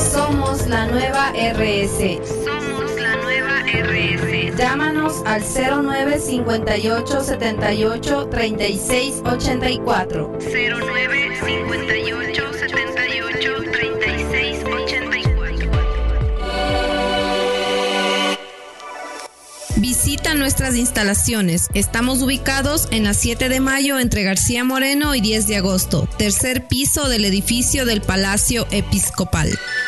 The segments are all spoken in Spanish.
Somos la nueva RS. Somos la nueva RS. Llámanos al 09 58 78 36 84. 09 58 78 36 84. Visita nuestras instalaciones. Estamos ubicados en la 7 de mayo entre García Moreno y 10 de agosto, tercer piso del edificio del Palacio Episcopal.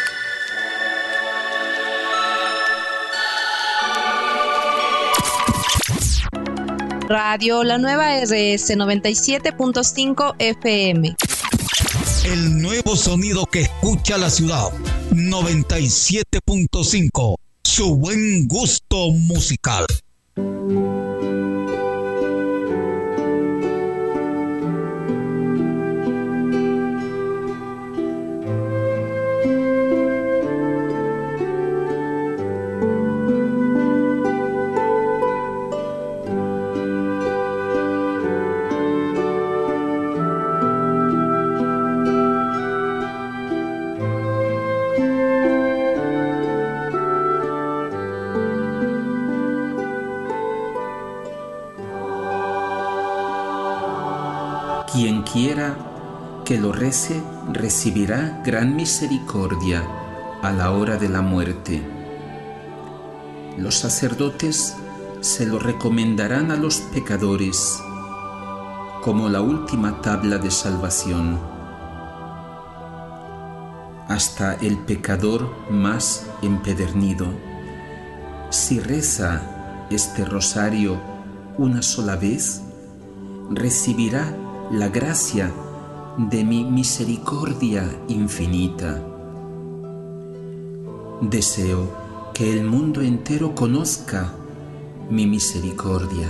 Radio La Nueva RS 97.5 FM. El nuevo sonido que escucha la ciudad. 97.5. Su buen gusto musical. Quien quiera que lo rece, recibirá gran misericordia a la hora de la muerte. Los sacerdotes se lo recomendarán a los pecadores como la última tabla de salvación. Hasta el pecador más empedernido, si reza este rosario una sola vez, recibirá la gracia de mi misericordia infinita. Deseo que el mundo entero conozca mi misericordia.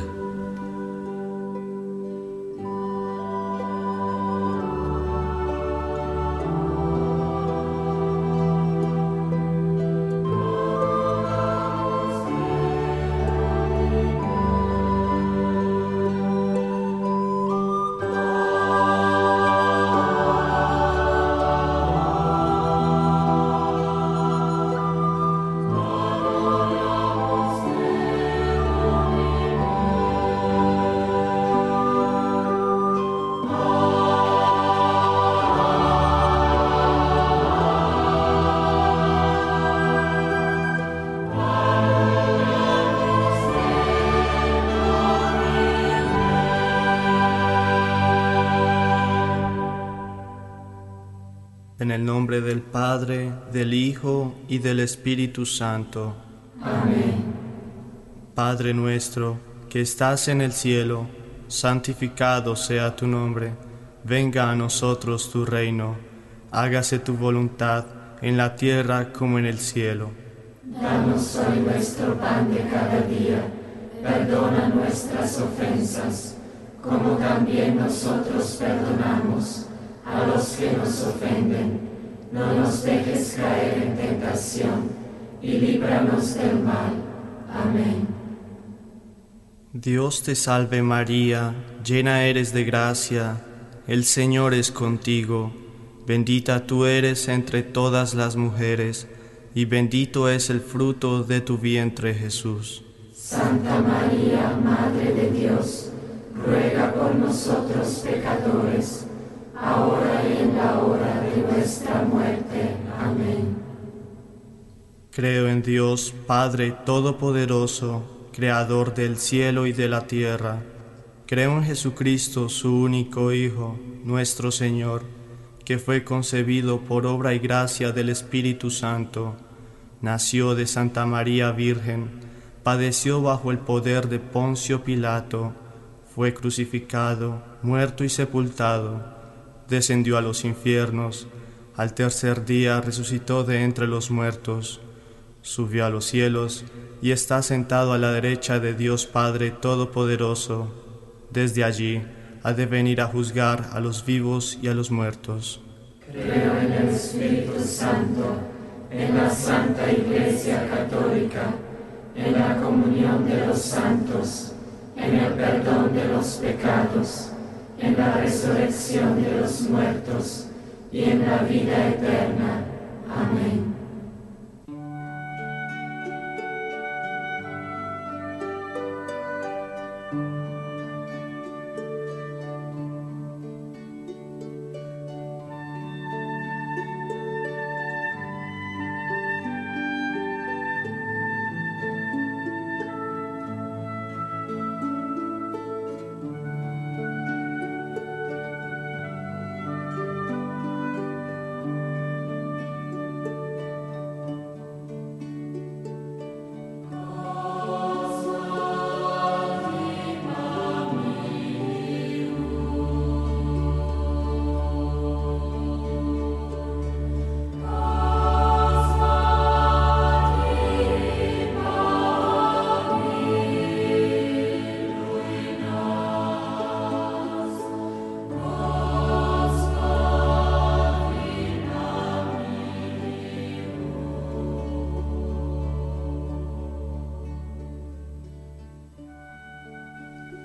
En el nombre del Padre, del Hijo y del Espíritu Santo. Amén. Padre nuestro, que estás en el cielo, santificado sea tu nombre. Venga a nosotros tu reino. Hágase tu voluntad en la tierra como en el cielo. Danos hoy nuestro pan de cada día. Perdona nuestras ofensas, como también nosotros perdonamos a los que nos ofenden. No nos dejes caer en tentación y líbranos del mal. Amén. Dios te salve María, llena eres de gracia, el Señor es contigo. Bendita tú eres entre todas las mujeres, y bendito es el fruto de tu vientre, Jesús. Santa María, Madre de Dios, ruega por nosotros pecadores, ahora y en la hora de nuestra muerte. Amén. Creo en Dios, Padre Todopoderoso, Creador del cielo y de la tierra. Creo en Jesucristo, su único Hijo, nuestro Señor, que fue concebido por obra y gracia del Espíritu Santo. Nació de Santa María Virgen, padeció bajo el poder de Poncio Pilato, fue crucificado, muerto y sepultado. Descendió a los infiernos, al tercer día resucitó de entre los muertos, subió a los cielos y está sentado a la derecha de Dios Padre Todopoderoso. Desde allí ha de venir a juzgar a los vivos y a los muertos. Creo en el Espíritu Santo, en la Santa Iglesia Católica, en la comunión de los santos, en el perdón de los pecados, en la resurrección de los muertos y en la vida eterna. Amén.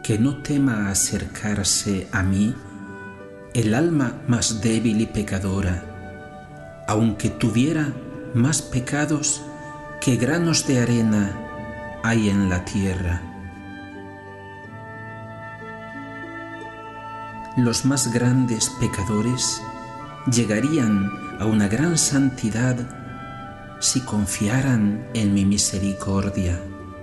que no tema acercarse a mí el alma más débil y pecadora, aunque tuviera más pecados que granos de arena hay en la tierra. Los más grandes pecadores llegarían a una gran santidad si confiaran en mi misericordia.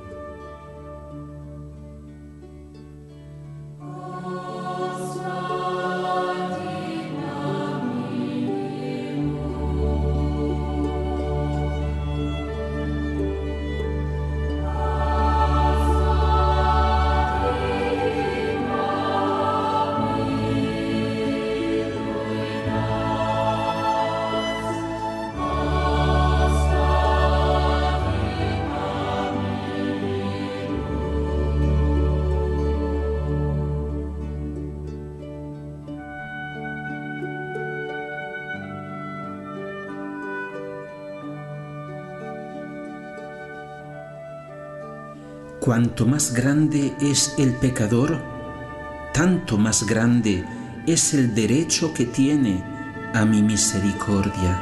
Cuanto más grande es el pecador, tanto más grande es el derecho que tiene a mi misericordia.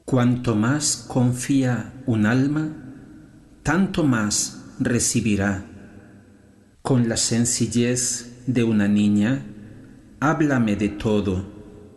Cuanto más confía un alma, tanto más recibirá. Con la sencillez de una niña, háblame de todo,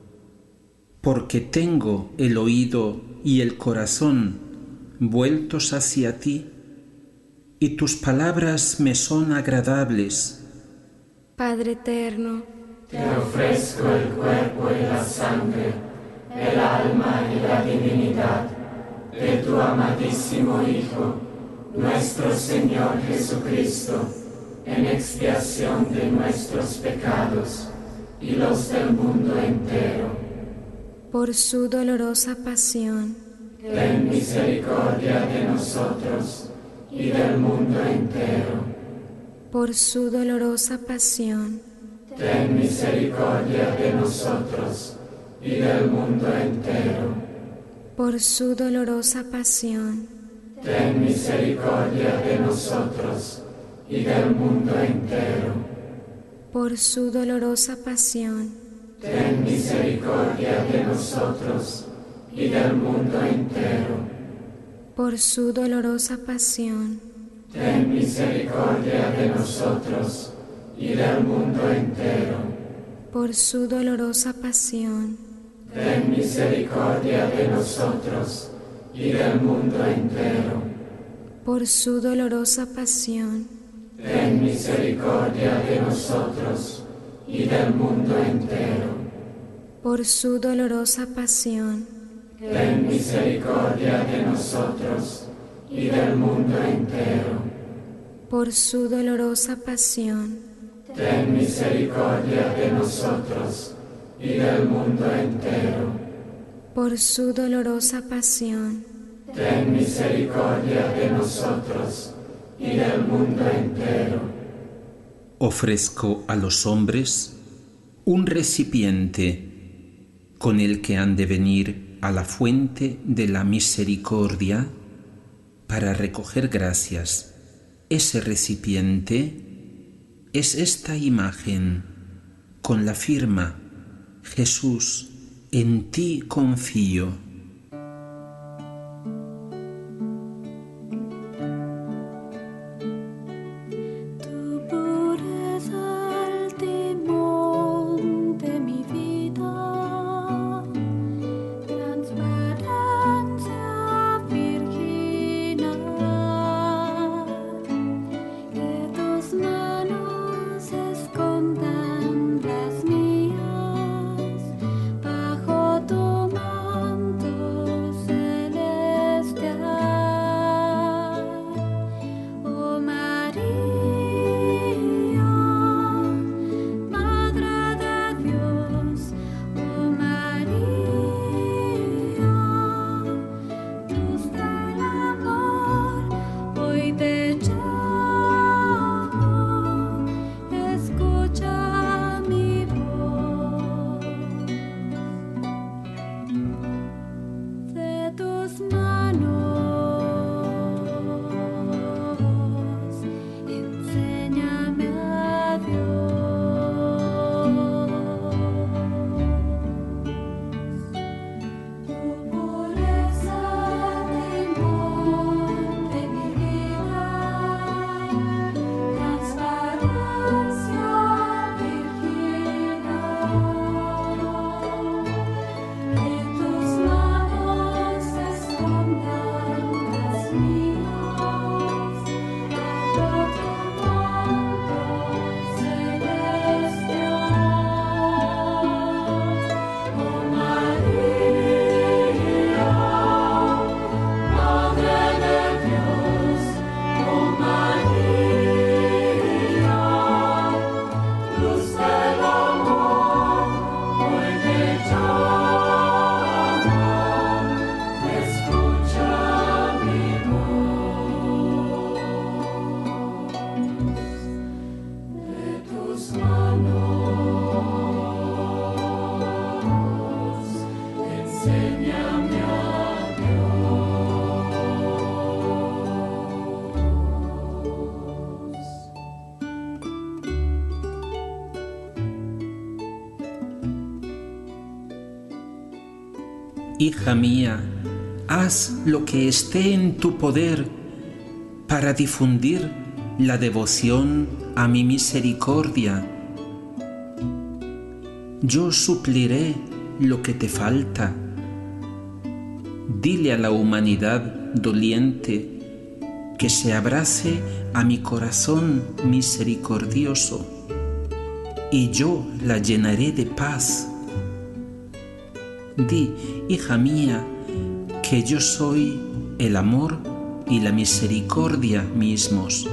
porque tengo el oído y el corazón vueltos hacia ti, y tus palabras me son agradables. Padre eterno, te ofrezco el cuerpo y la sangre, el alma y la divinidad de tu amadísimo Hijo, nuestro Señor Jesucristo, en expiación de nuestros pecados y los del mundo entero. por su dolorosa pasión, Ten misericordia de nosotros y del mundo entero. por su dolorosa pasión, Ten misericordia de nosotros y del mundo entero. por su dolorosa pasión, Ten misericordia de nosotros y del mundo entero. por su dolorosa pasión, Ten misericordia de nosotros y del mundo entero. por su dolorosa pasión, Ten misericordia de nosotros y del mundo entero. por su dolorosa pasión, Ten misericordia de nosotros y del mundo entero. por su dolorosa pasión, Ten misericordia de nosotros y del mundo entero. por su dolorosa pasión, Ten misericordia de nosotros y del mundo entero. por su dolorosa pasión, Ten misericordia de nosotros y del mundo entero. por su dolorosa pasión, Ten misericordia de nosotros y del mundo entero. Ofrezco a los hombres un recipiente con el que han de venir a la fuente de la misericordia para recoger gracias. Ese recipiente es esta imagen con la firma: Jesús, en ti confío. Hija mía, haz lo que esté en tu poder para difundir la devoción a mi misericordia. Yo supliré lo que te falta. Dile a la humanidad doliente que se abrace a mi corazón misericordioso, y yo la llenaré de paz. Di, hija mía, que yo soy el amor y la misericordia mismos.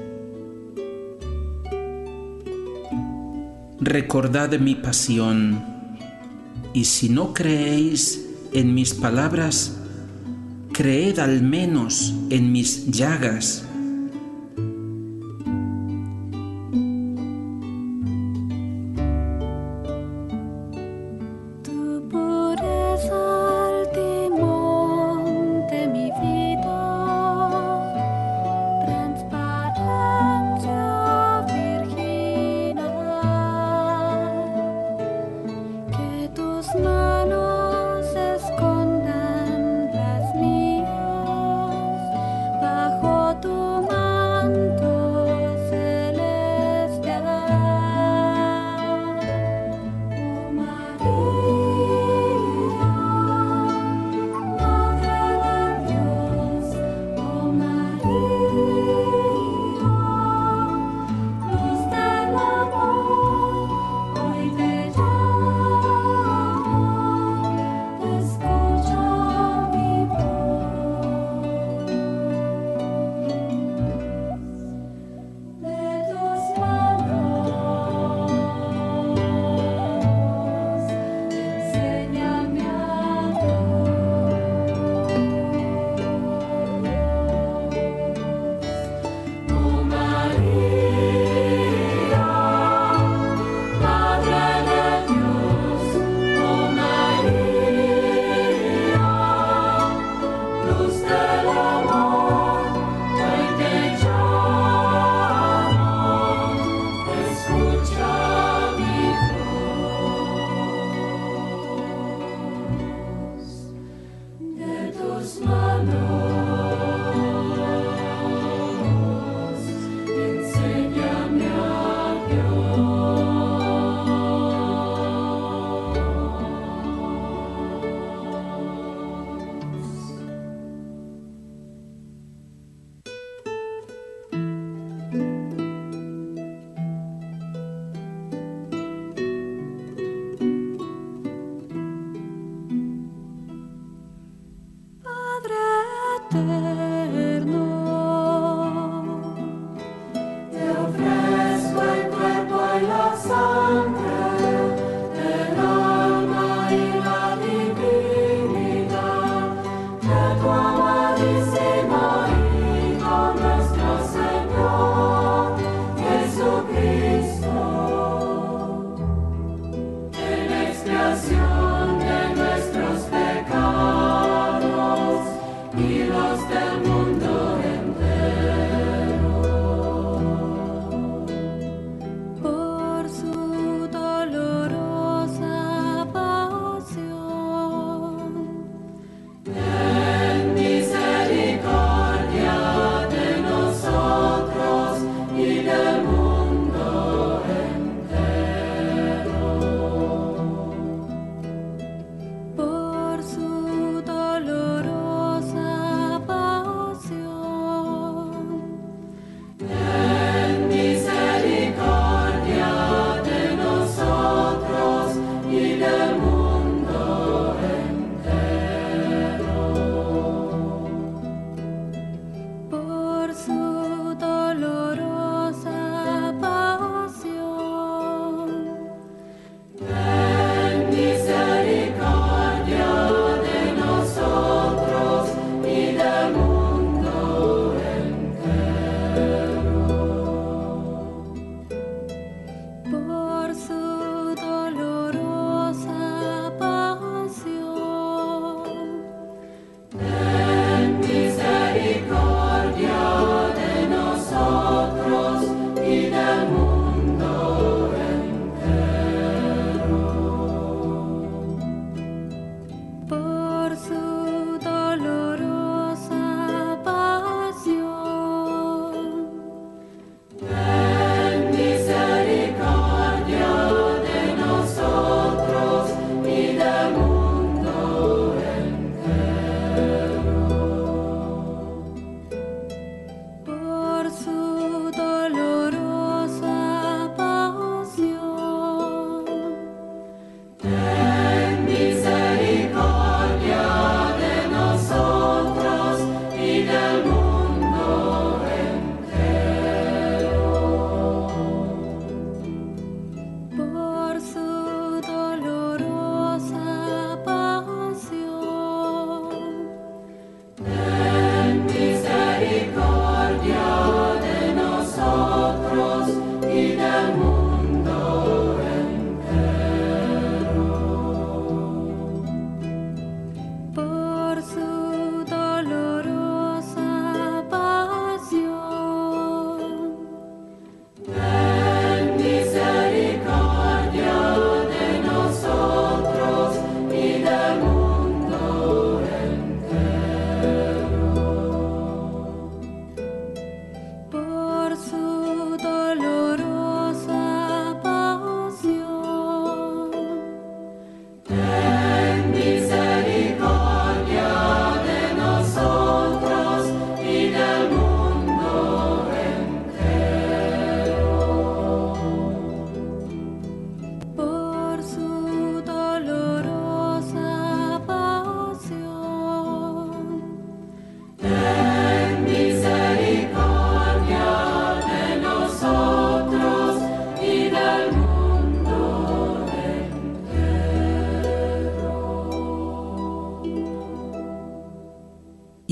Recordad mi pasión, y si no creéis en mis palabras, creed al menos en mis llagas. Tu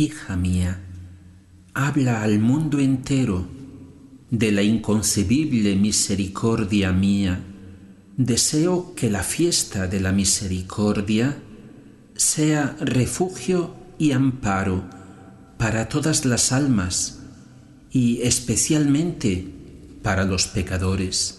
hija mía, habla al mundo entero de la inconcebible misericordia mía. Deseo que la fiesta de la misericordia sea refugio y amparo para todas las almas y especialmente para los pecadores.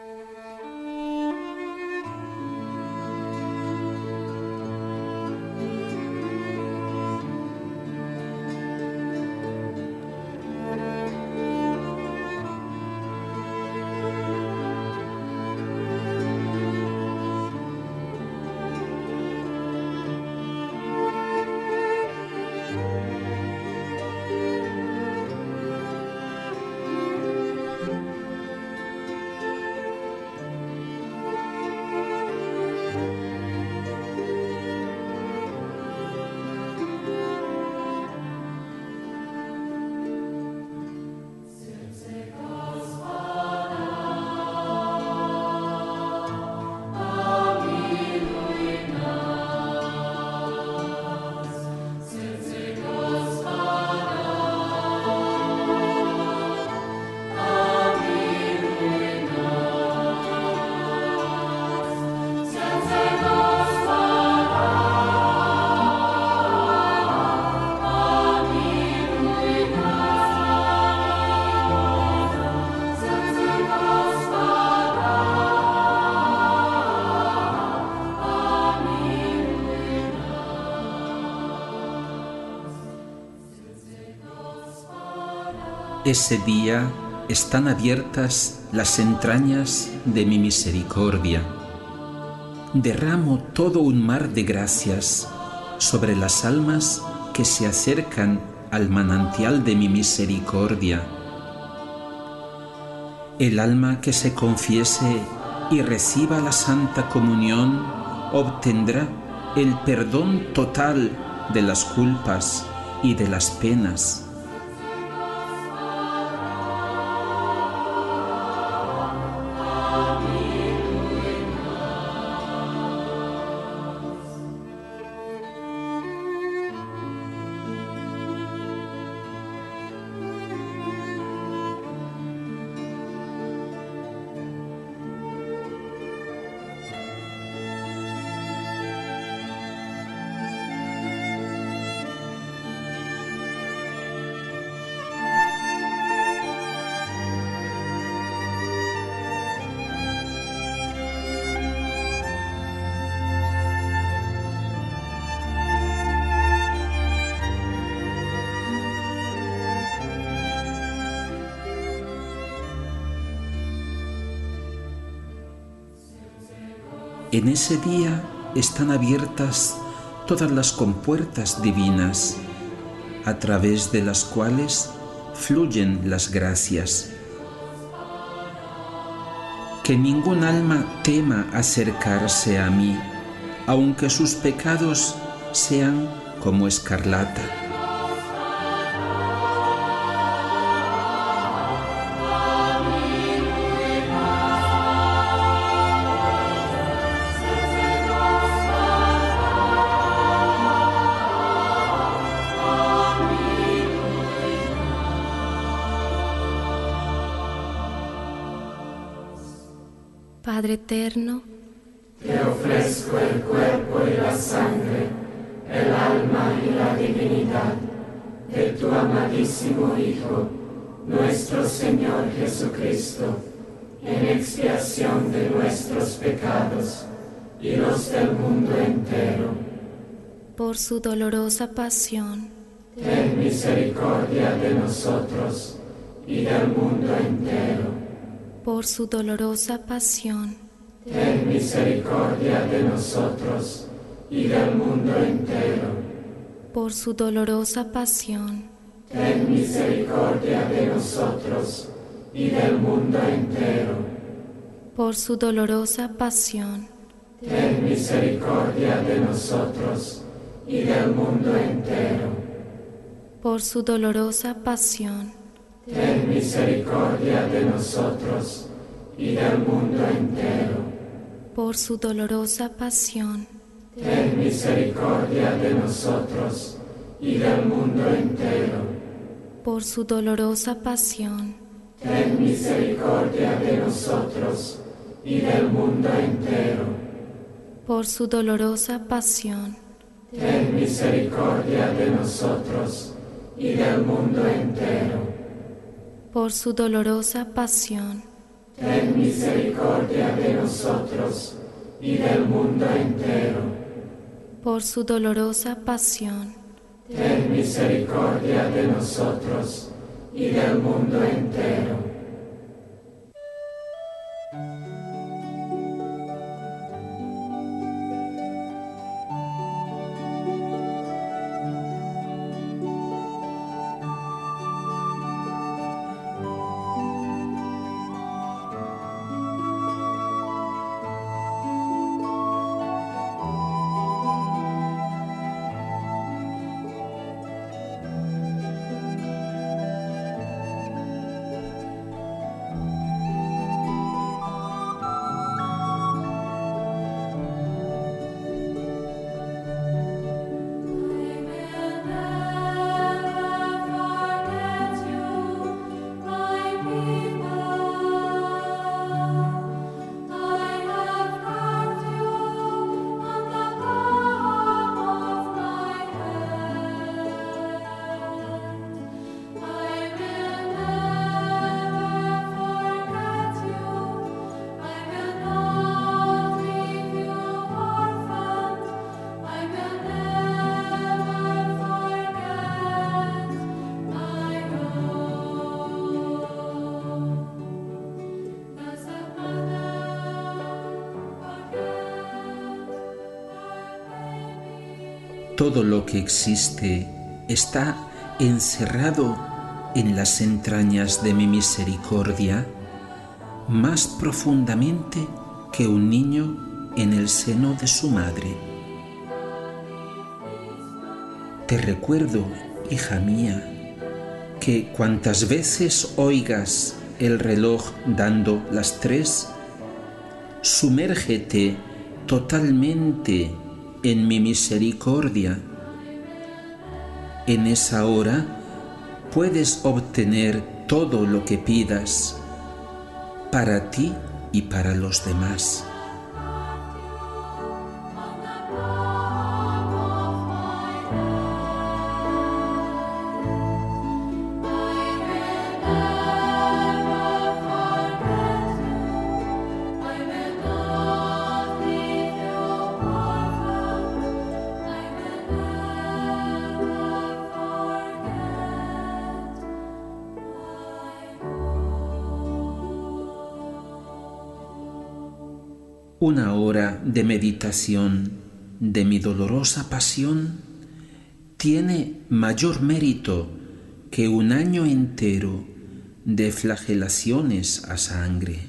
Ese día están abiertas las entrañas de mi misericordia. Derramo todo un mar de gracias sobre las almas que se acercan al manantial de mi misericordia. El alma que se confiese y reciba la Santa Comunión obtendrá el perdón total de las culpas y de las penas. En ese día están abiertas todas las compuertas divinas, a través de las cuales fluyen las gracias. Que ningún alma tema acercarse a mí, aunque sus pecados sean como escarlata. Padre eterno, te ofrezco el cuerpo y la sangre, el alma y la divinidad de tu amadísimo Hijo, nuestro Señor Jesucristo, en expiación de nuestros pecados y los del mundo entero. por su dolorosa pasión. Ten misericordia de nosotros y del mundo entero. Por su dolorosa pasión. Ten misericordia de nosotros y del mundo entero. Por su dolorosa pasión. Ten misericordia de nosotros y del mundo entero. Por su dolorosa pasión. Ten misericordia de nosotros y del mundo entero. Por su dolorosa pasión. Ten misericordia de nosotros y del mundo entero. Por su dolorosa pasión. Ten misericordia de nosotros y del mundo entero. por su dolorosa pasión, Ten misericordia de nosotros y del mundo entero. por su dolorosa pasión, Ten misericordia de nosotros y del mundo entero. por su dolorosa pasión, Ten misericordia de nosotros y del mundo entero. por su dolorosa pasión, Ten misericordia de nosotros y del mundo entero. Todo lo que existe está encerrado en las entrañas de mi misericordia más profundamente que un niño en el seno de su madre. Te recuerdo, hija mía, que cuantas veces oigas el reloj dando las 3, sumérgete totalmente en mi misericordia. En esa hora puedes obtener todo lo que pidas para ti y para los demás. Una hora de meditación de mi dolorosa pasión tiene mayor mérito que un año entero de flagelaciones a sangre.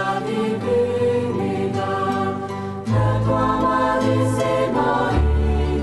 Amadísimo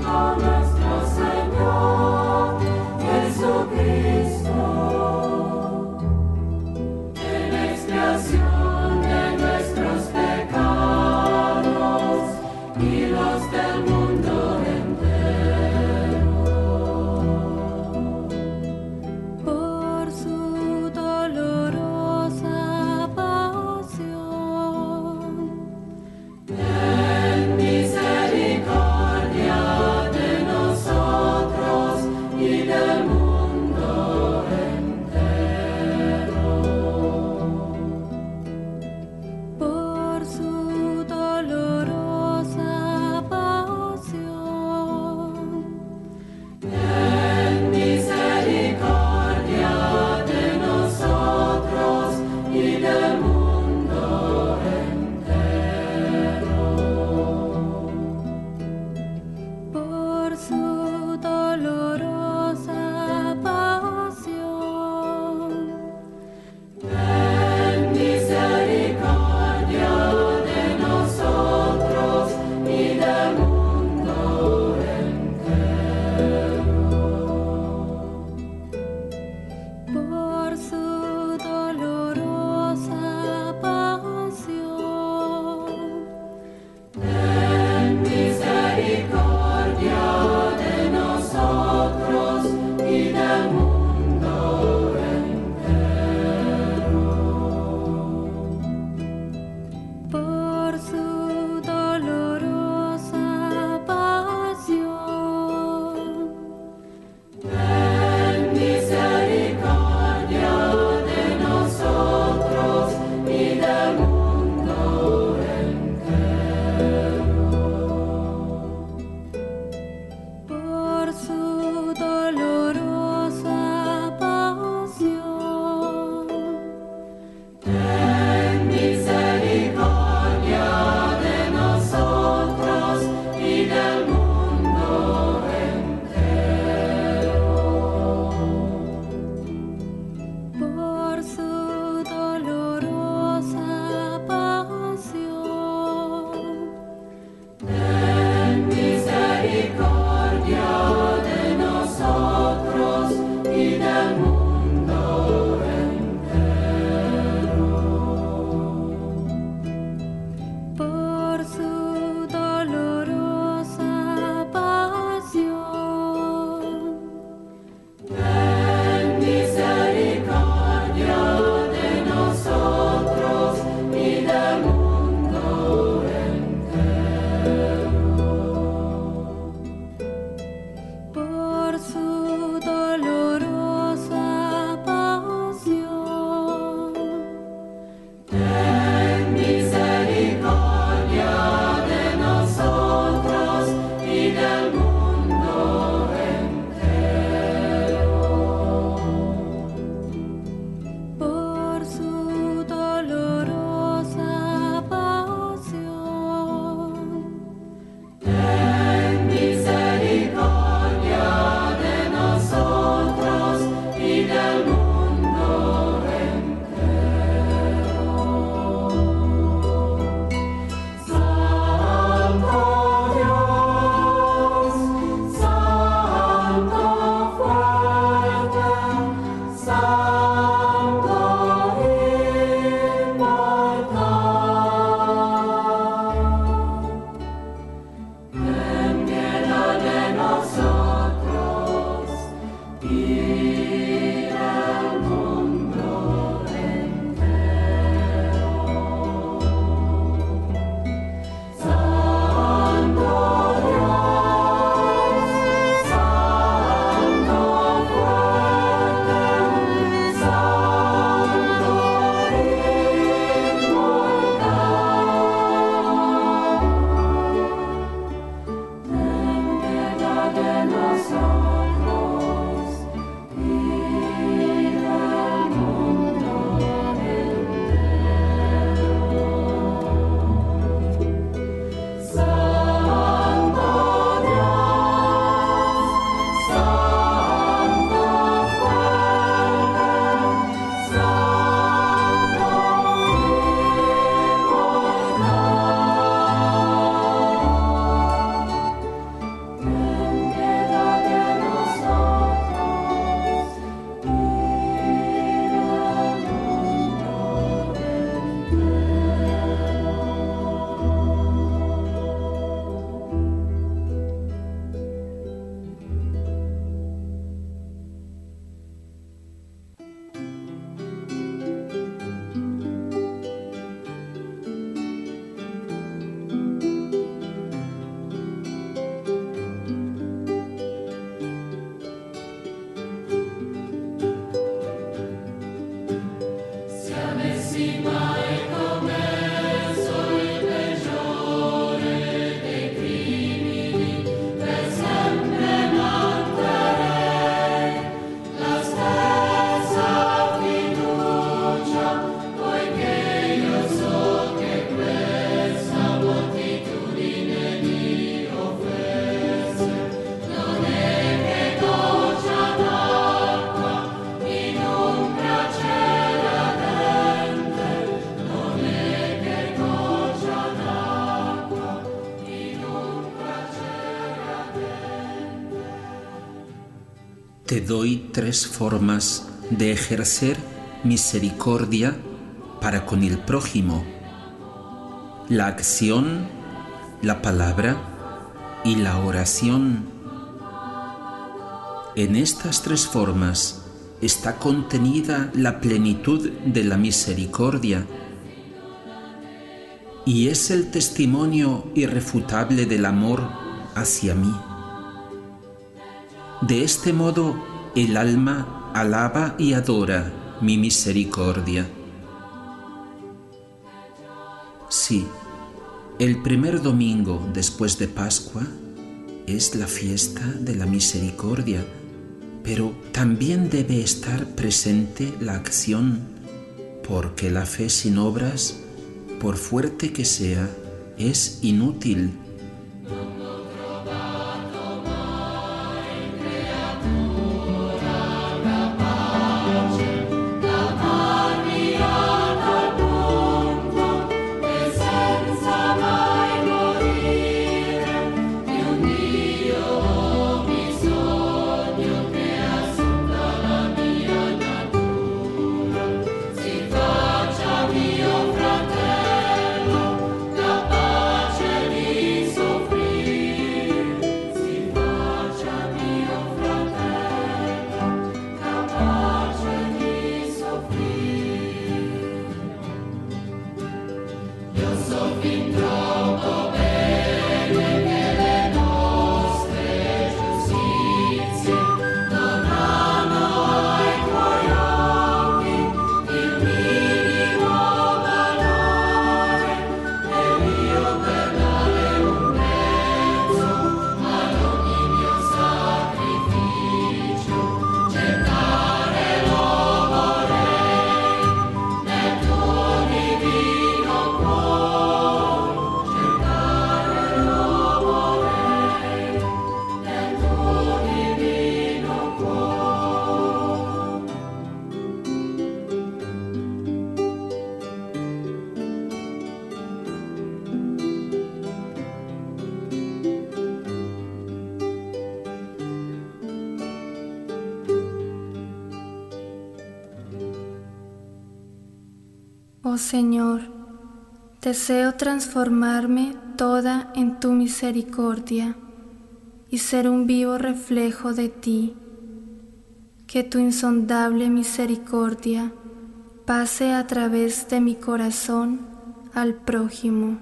te doy 3 formas de ejercer misericordia para con el prójimo: la acción, la palabra y la oración. En estas 3 formas está contenida la plenitud de la misericordia y es el testimonio irrefutable del amor hacia mí. De este modo, el alma alaba y adora mi misericordia. Sí, el primer domingo después de Pascua es la fiesta de la misericordia, pero también debe estar presente la acción, porque la fe sin obras, por fuerte que sea, es inútil. Oh Señor, deseo transformarme toda en tu misericordia y ser un vivo reflejo de ti. Que tu insondable misericordia pase a través de mi corazón al prójimo.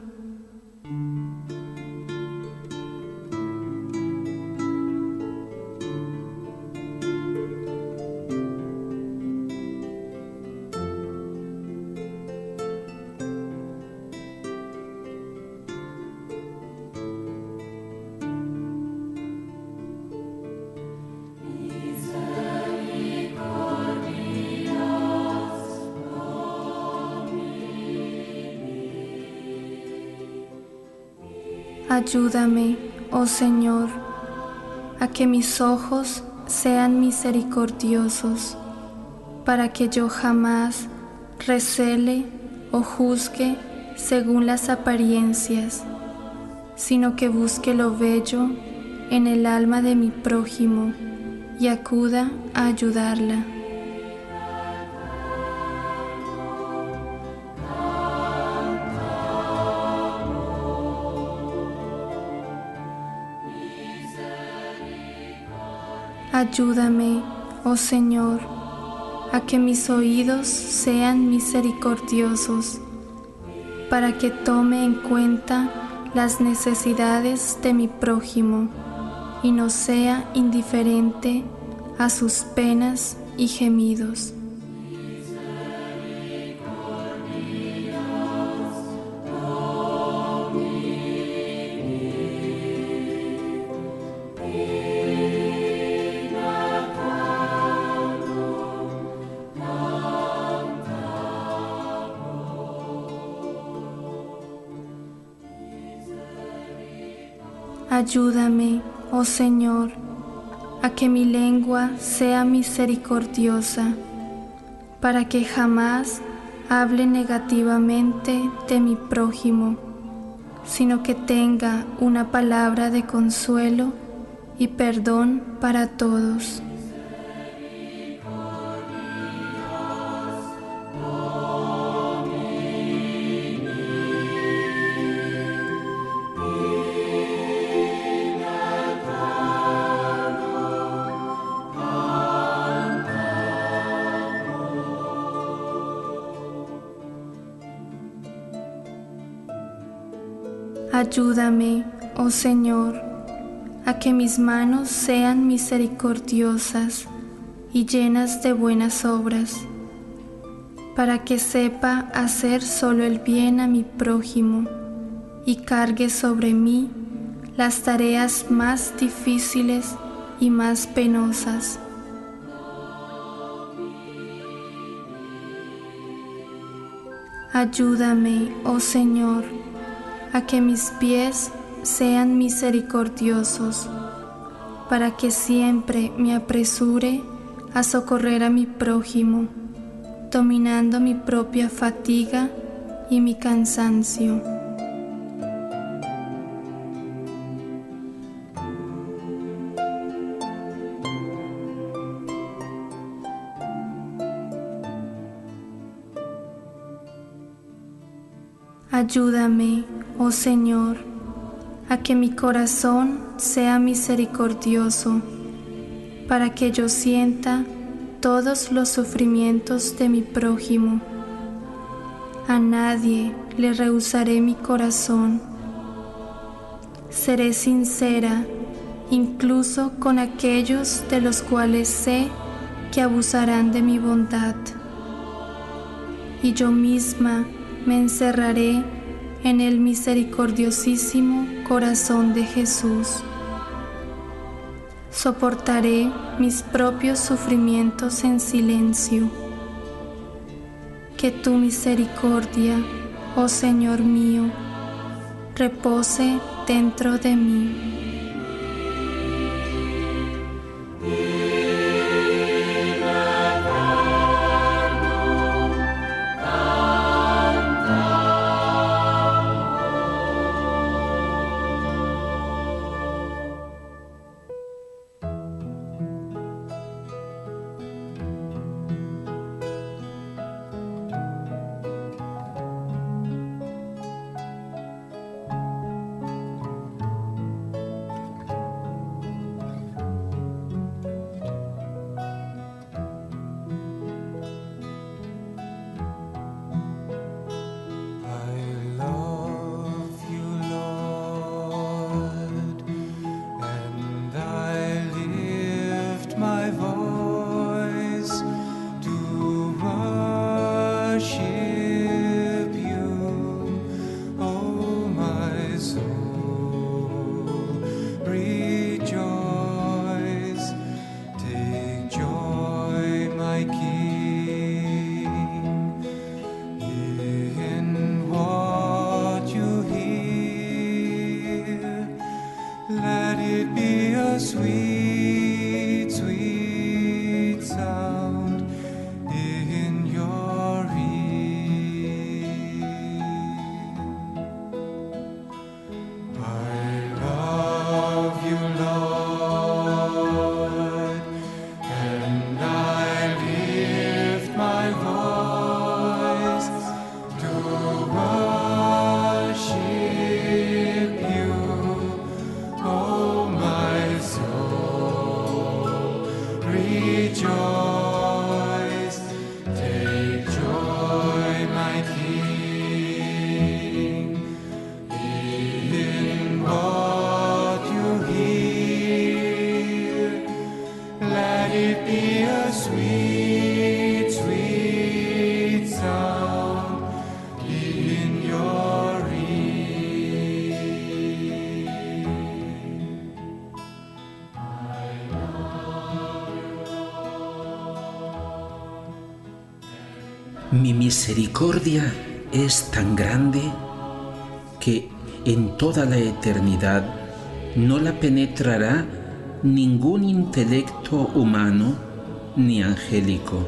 Ayúdame, oh Señor, a que mis ojos sean misericordiosos, para que yo jamás recele o juzgue según las apariencias, sino que busque lo bello en el alma de mi prójimo y acuda a ayudarla. Ayúdame, oh Señor, a que mis oídos sean misericordiosos, para que tome en cuenta las necesidades de mi prójimo y no sea indiferente a sus penas y gemidos. Ayúdame, oh Señor, a que mi lengua sea misericordiosa, para que jamás hable negativamente de mi prójimo, sino que tenga una palabra de consuelo y perdón para todos. Ayúdame, oh Señor, a que mis manos sean misericordiosas y llenas de buenas obras, para que sepa hacer solo el bien a mi prójimo y cargue sobre mí las tareas más difíciles y más penosas. Ayúdame, oh Señor, a que mis pies sean misericordiosos, para que siempre me apresure a socorrer a mi prójimo, dominando mi propia fatiga y mi cansancio. Ayúdame, oh Señor, a que mi corazón sea misericordioso, para que yo sienta todos los sufrimientos de mi prójimo. A nadie le rehusaré mi corazón. Seré sincera, incluso con aquellos de los cuales sé que abusarán de mi bondad. Y yo misma me encerraré en el misericordiosísimo corazón de Jesús. Soportaré mis propios sufrimientos en silencio. Que tu misericordia, oh Señor mío, repose dentro de mí. Sweet, sweet sound in your ear. I love you, Lord, and I lift my voice to worship you, oh my soul. Rejoice, take joy, my King, in what you hear. Let it be a sweet, sweet sound in your ear. Mi misericordia es tan grande que en toda la eternidad no la penetrará ningún intelecto humano ni angélico.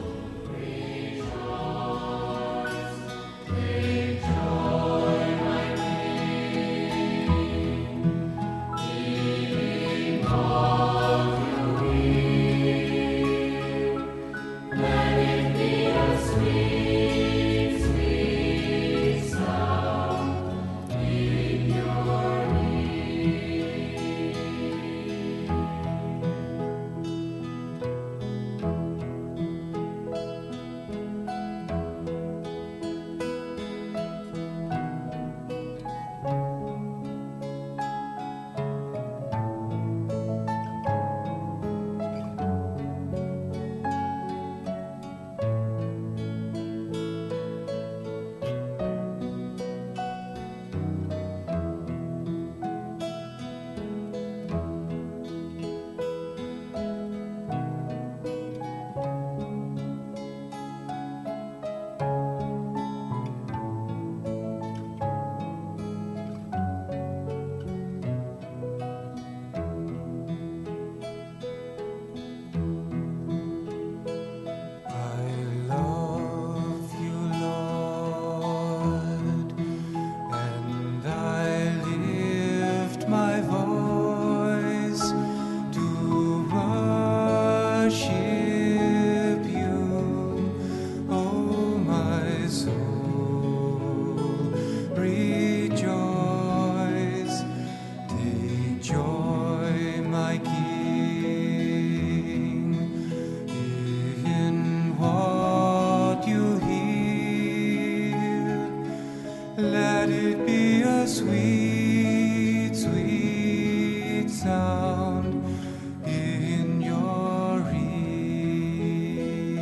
Let it be a sweet, sweet sound in your ear.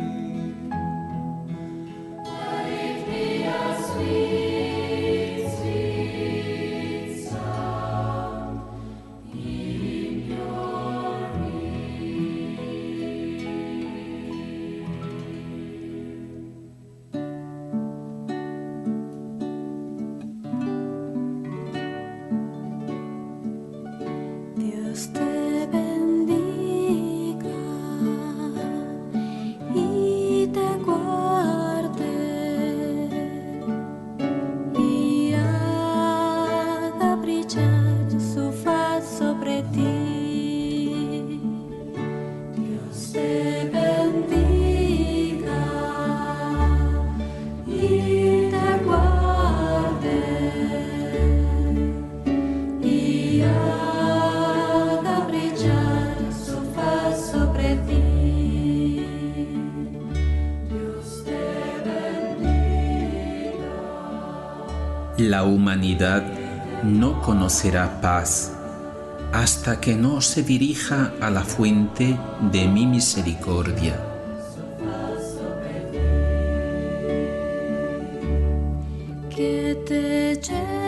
Let it be a sweet, sweet sound in your Dios te bendiga y te guarde y haga brillar su faz sobre ti. Dios te bendiga y te guarde y haga brillar su faz sobre ti. Dios te bendiga. La humanidad no conocerá paz hasta que no se dirija a la fuente de mi misericordia. Que te lleve